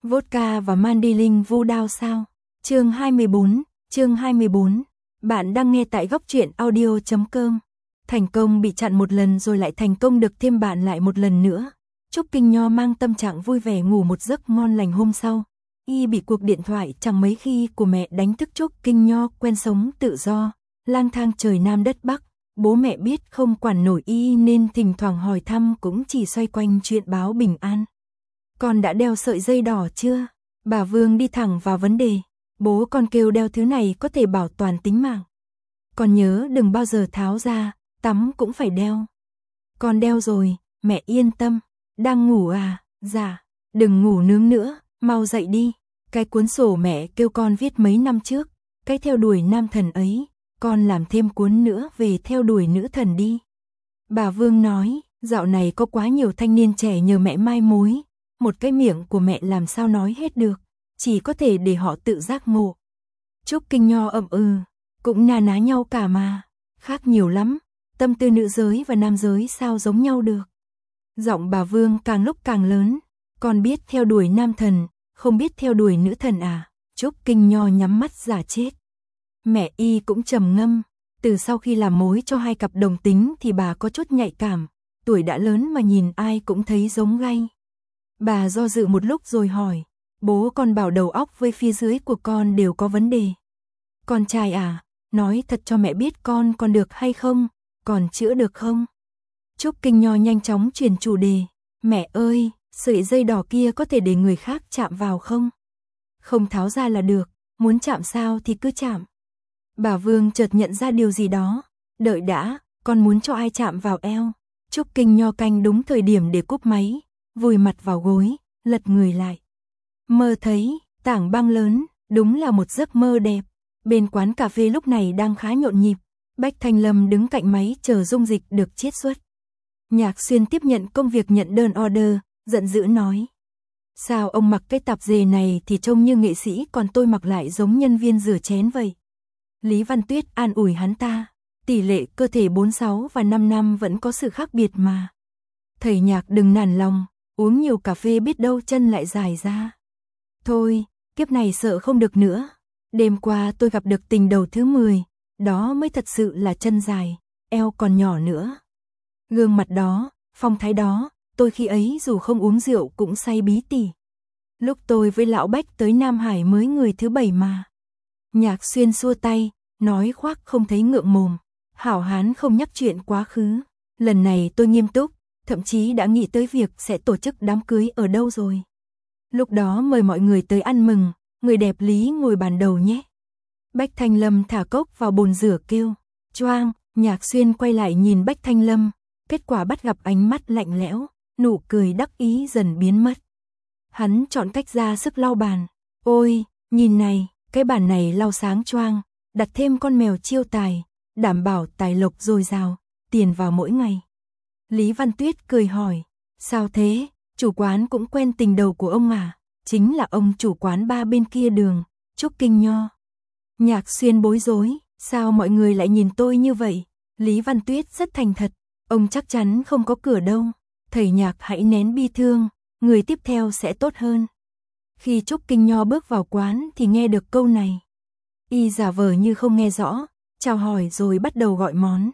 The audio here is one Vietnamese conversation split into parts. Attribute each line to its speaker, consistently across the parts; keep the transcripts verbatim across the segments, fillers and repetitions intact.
Speaker 1: Vodka và Mandilin vu đao sao? Chương hai mươi bốn, chương hai mươi bốn. Bạn đang nghe tại góc truyện audio chấm com. Thành công bị chặn một lần rồi lại thành công được thêm bạn lại một lần nữa. Trúc Kinh Nho mang tâm trạng vui vẻ ngủ một giấc ngon lành hôm sau. Y bị cuộc điện thoại chẳng mấy khi của mẹ đánh thức. Trúc Kinh Nho quen sống tự do, lang thang trời Nam đất Bắc. Bố mẹ biết không quản nổi y nên thỉnh thoảng hỏi thăm cũng chỉ xoay quanh chuyện báo bình an. Con đã đeo sợi dây đỏ chưa? Bà Vương đi thẳng vào vấn đề. Bố con kêu đeo thứ này có thể bảo toàn tính mạng. Con nhớ đừng bao giờ tháo ra, tắm cũng phải đeo. Con đeo rồi, mẹ yên tâm. Đang ngủ à? Dạ, đừng ngủ nướng nữa, mau dậy đi. Cái cuốn sổ mẹ kêu con viết mấy năm trước, cái theo đuổi nam thần ấy, con làm thêm cuốn nữa về theo đuổi nữ thần đi. Bà Vương nói, dạo này có quá nhiều thanh niên trẻ nhờ mẹ mai mối, một cái miệng của mẹ làm sao nói hết được, chỉ có thể để họ tự giác ngộ. Trúc Kinh Nho ậm ừ, cũng na ná nhau cả mà, khác nhiều lắm, tâm tư nữ giới và nam giới sao giống nhau được. Giọng bà Vương càng lúc càng lớn, con biết theo đuổi nam thần, không biết theo đuổi nữ thần à? Trúc Kinh Nho nhắm mắt giả chết. Mẹ y cũng trầm ngâm, từ sau khi làm mối cho hai cặp đồng tính thì bà có chút nhạy cảm, tuổi đã lớn mà nhìn ai cũng thấy giống gay. Bà do dự một lúc rồi hỏi, bố con bảo đầu óc với phía dưới của con đều có vấn đề. Con trai à, nói thật cho mẹ biết con còn được hay không, còn chữa được không? Trúc Kinh Nho nhanh chóng chuyển chủ đề, mẹ ơi, sợi dây đỏ kia có thể để người khác chạm vào không? Không tháo ra là được, muốn chạm sao thì cứ chạm. Bà Vương chợt nhận ra điều gì đó, đợi đã, con muốn cho ai chạm vào eo? Trúc Kinh Nho canh đúng thời điểm để cúp máy, vùi mặt vào gối, lật người lại. Mơ thấy, tảng băng lớn, đúng là một giấc mơ đẹp. Bên quán cà phê lúc này đang khá nhộn nhịp, Bách Thanh Lâm đứng cạnh máy chờ dung dịch được chiết xuất. Nhạc Xuyên tiếp nhận công việc nhận đơn order, giận dữ nói. Sao ông mặc cái tạp dề này thì trông như nghệ sĩ còn tôi mặc lại giống nhân viên rửa chén vậy? Lý Văn Tuyết an ủi hắn ta, tỷ lệ cơ thể bốn sáu và năm năm vẫn có sự khác biệt mà. Thầy Nhạc đừng nản lòng, uống nhiều cà phê biết đâu chân lại dài ra. Thôi, kiếp này sợ không được nữa. Đêm qua tôi gặp được tình đầu thứ mười, đó mới thật sự là chân dài, eo còn nhỏ nữa. Gương mặt đó, phong thái đó, tôi khi ấy dù không uống rượu cũng say bí tỉ. Lúc tôi với lão Bách tới Nam Hải mới người thứ bảy mà. Nhạc Xuyên xua tay, nói khoác không thấy ngượng mồm. Hảo hán không nhắc chuyện quá khứ. Lần này tôi nghiêm túc, thậm chí đã nghĩ tới việc sẽ tổ chức đám cưới ở đâu rồi. Lúc đó mời mọi người tới ăn mừng, người đẹp Lý ngồi bàn đầu nhé. Bách Thanh Lâm thả cốc vào bồn rửa kêu. Choang, Nhạc Xuyên quay lại nhìn Bách Thanh Lâm. Kết quả bắt gặp ánh mắt lạnh lẽo, nụ cười đắc ý dần biến mất. Hắn chọn cách ra sức lau bàn. Ôi, nhìn này, cái bàn này lau sáng choang, đặt thêm con mèo chiêu tài, đảm bảo tài lộc dồi dào, tiền vào mỗi ngày. Lý Văn Tuyết cười hỏi, sao thế, chủ quán cũng quen tình đầu của ông à? Chính là ông chủ quán ba bên kia đường, Trúc Kinh Nho. Nhạc Xuyên bối rối, sao mọi người lại nhìn tôi như vậy? Lý Văn Tuyết rất thành thật, ông chắc chắn không có cửa đâu. Thầy Nhạc hãy nén bi thương, người tiếp theo sẽ tốt hơn. Khi Trúc Kinh Nho bước vào quán thì nghe được câu này. Y giả vờ như không nghe rõ, chào hỏi rồi bắt đầu gọi món.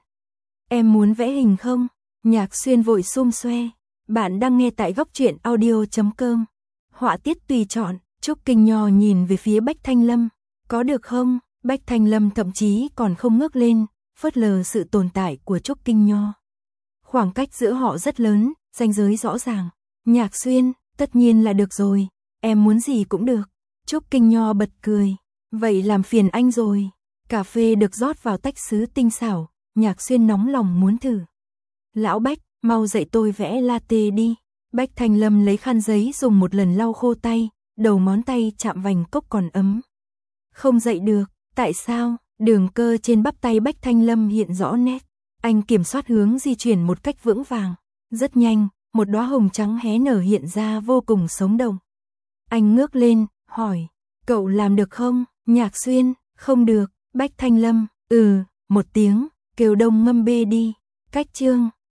Speaker 1: Em muốn vẽ hình không? Nhạc Xuyên vội xum xoe. Bạn đang nghe tại góc truyện audio chấm com. Họa tiết tùy chọn. Trúc Kinh Nho nhìn về phía Bách Thanh Lâm. Có được không? Bách Thanh Lâm thậm chí còn không ngước lên, phớt lờ sự tồn tại của Trúc Kinh Nho. Khoảng cách giữa họ rất lớn, ranh giới rõ ràng. Nhạc Xuyên, tất nhiên là được rồi, em muốn gì cũng được. Trúc Kinh Nho bật cười. Vậy làm phiền anh rồi. Cà phê được rót vào tách sứ tinh xảo, Nhạc Xuyên nóng lòng muốn thử. Lão Bách, mau dạy tôi vẽ latte đi. Bách Thanh Lâm lấy khăn giấy dùng một lần lau khô tay, đầu ngón tay chạm vành cốc còn ấm. Không dạy được, tại sao? Đường cơ trên bắp tay Bách Thanh Lâm hiện rõ nét. Anh kiểm soát hướng di chuyển một cách vững vàng. Rất nhanh, một đóa hồng trắng hé nở hiện ra vô cùng sống động. Anh ngước lên, hỏi, cậu làm được không? Nhạc Xuyên, không được. Bách Thanh Lâm, ừ, một tiếng, kêu đông ngâm bê đi. Cách chương.